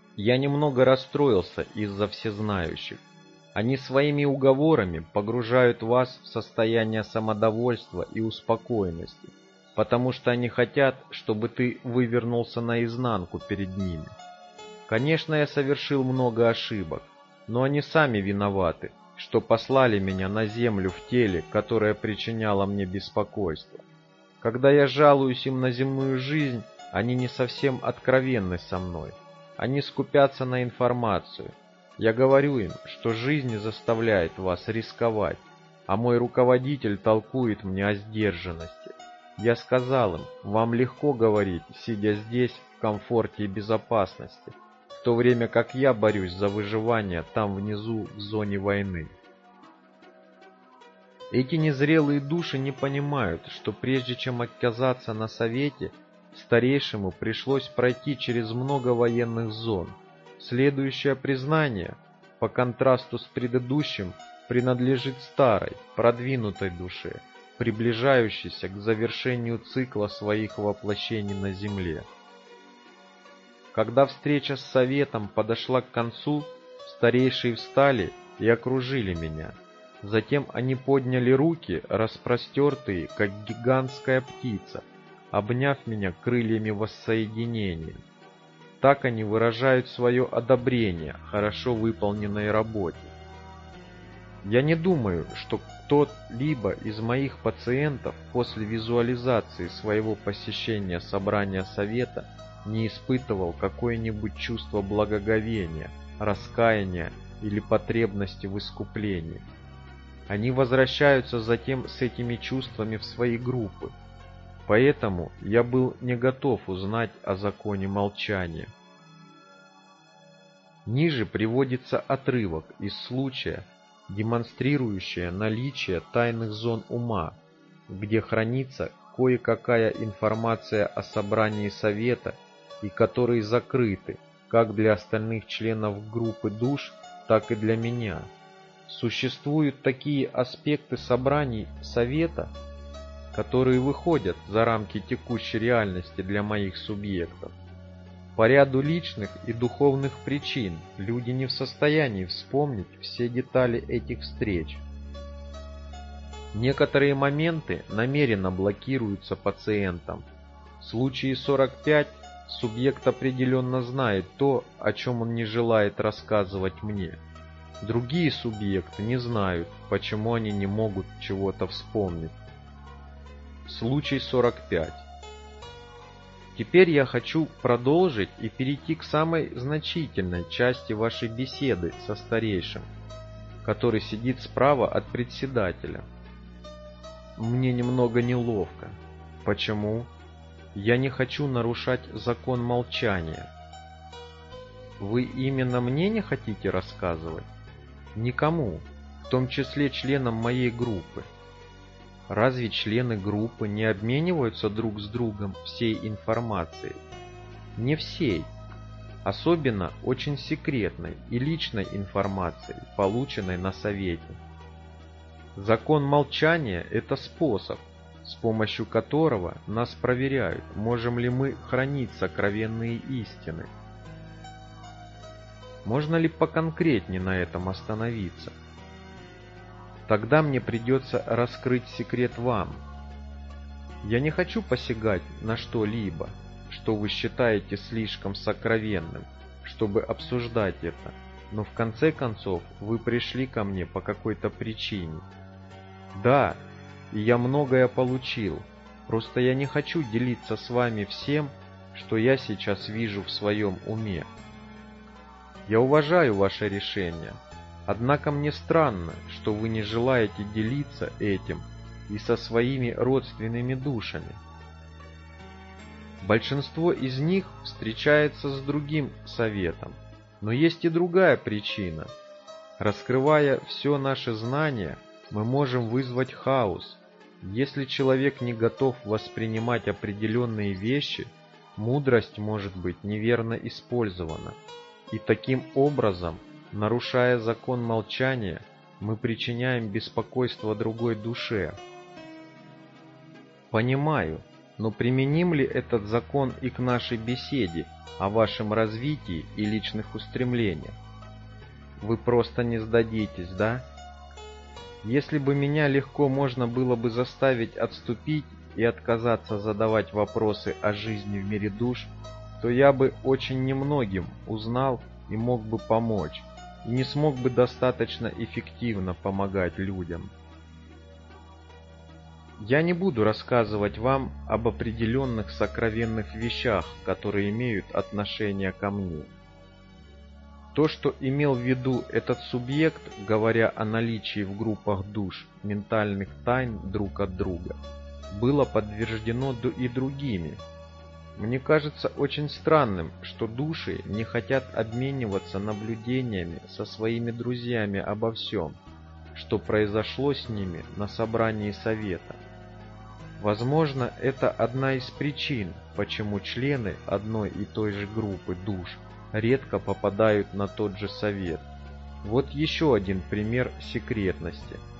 Я немного расстроился из-за всезнающих. Они своими уговорами погружают вас в состояние самодовольства и успокоенности, потому что они хотят, чтобы ты вывернулся наизнанку перед ними. Конечно, я совершил много ошибок, но они сами виноваты, что послали меня на землю в теле, которое причиняло мне беспокойство. Когда я жалуюсь им на земную жизнь, они не совсем откровенны со мной. Они скупятся на информацию. Я говорю им, что жизнь заставляет вас рисковать, а мой руководитель толкует мне о сдержанности. Я сказал им, вам легко говорить, сидя здесь в комфорте и безопасности, в то время как я борюсь за выживание там внизу в зоне войны. Эти незрелые души не понимают, что прежде чем оказаться на совете, старейшему пришлось пройти через много военных зон. Следующее признание, по контрасту с предыдущим, принадлежит старой, продвинутой душе, приближающейся к завершению цикла своих воплощений на Земле. Когда встреча с советом подошла к концу, старейшие встали и окружили меня. Затем они подняли руки, распростертые, как гигантская птица, обняв меня крыльями воссоединения. Так они выражают свое одобрение хорошо выполненной работе. Я не думаю, что кто-либо из моих пациентов после визуализации своего посещения собрания совета не испытывал какое-нибудь чувство благоговения, раскаяния или потребности в искуплении. Они возвращаются затем с этими чувствами в свои группы. Поэтому я был не готов узнать о законе молчания. Ниже приводится отрывок из случая, демонстрирующий наличие тайных зон ума, где хранится кое-какая информация о собрании совета и которые закрыты как для остальных членов группы душ, так и для меня. Существуют такие аспекты собраний совета, которые выходят за рамки текущей реальности для моих субъектов. По ряду личных и духовных причин люди не в состоянии вспомнить все детали этих встреч. Некоторые моменты намеренно блокируются пациентом. В случае 45 субъект определенно знает то, о чем он не желает рассказывать мне. Другие субъекты не знают, почему они не могут чего-то вспомнить. Случай 45. Теперь я хочу продолжить и перейти к самой значительной части вашей беседы со старейшим, который сидит справа от председателя. Мне немного неловко. Почему? Я не хочу нарушать закон молчания. Вы именно мне не хотите рассказывать? Никому, в том числе членам моей группы. Разве члены группы не обмениваются друг с другом всей информацией? Не всей, особенно очень секретной и личной информацией, полученной на совете. Закон молчания – это способ, с помощью которого нас проверяют, можем ли мы хранить сокровенные истины. Можно ли поконкретнее на этом остановиться? Тогда мне придется раскрыть секрет вам. Я не хочу посягать на что-либо, что вы считаете слишком сокровенным, чтобы обсуждать это, но в конце концов вы пришли ко мне по какой-то причине. Да, и я многое получил, просто я не хочу делиться с вами всем, что я сейчас вижу в своем уме. Я уважаю ваше решение, однако мне странно, что вы не желаете делиться этим и со своими родственными душами. Большинство из них встречается с другим советом, но есть и другая причина. Раскрывая все наше знание, мы можем вызвать хаос. Если человек не готов воспринимать определенные вещи, мудрость может быть неверно использована. И таким образом, нарушая закон молчания, мы причиняем беспокойство другой душе. Понимаю, Но применим ли этот закон и к нашей беседе о вашем развитии и личных устремлениях? Вы просто не сдадитесь, да? Если бы меня легко можно было бы заставить отступить и отказаться задавать вопросы о жизни в мире душ, то я бы очень немногим узнал и мог бы помочь, и не смог бы достаточно эффективно помогать людям. Я не буду рассказывать вам об определенных сокровенных вещах, которые имеют отношение ко мне. То, что имел в виду этот субъект, говоря о наличии в группах душ ментальных тайн друг от друга, было подтверждено и другими. Мне кажется очень странным, что души не хотят обмениваться наблюдениями со своими друзьями обо всем, что произошло с ними на собрании совета. Возможно, это одна из причин, почему члены одной и той же группы душ редко попадают на тот же совет. Вот еще один пример секретности.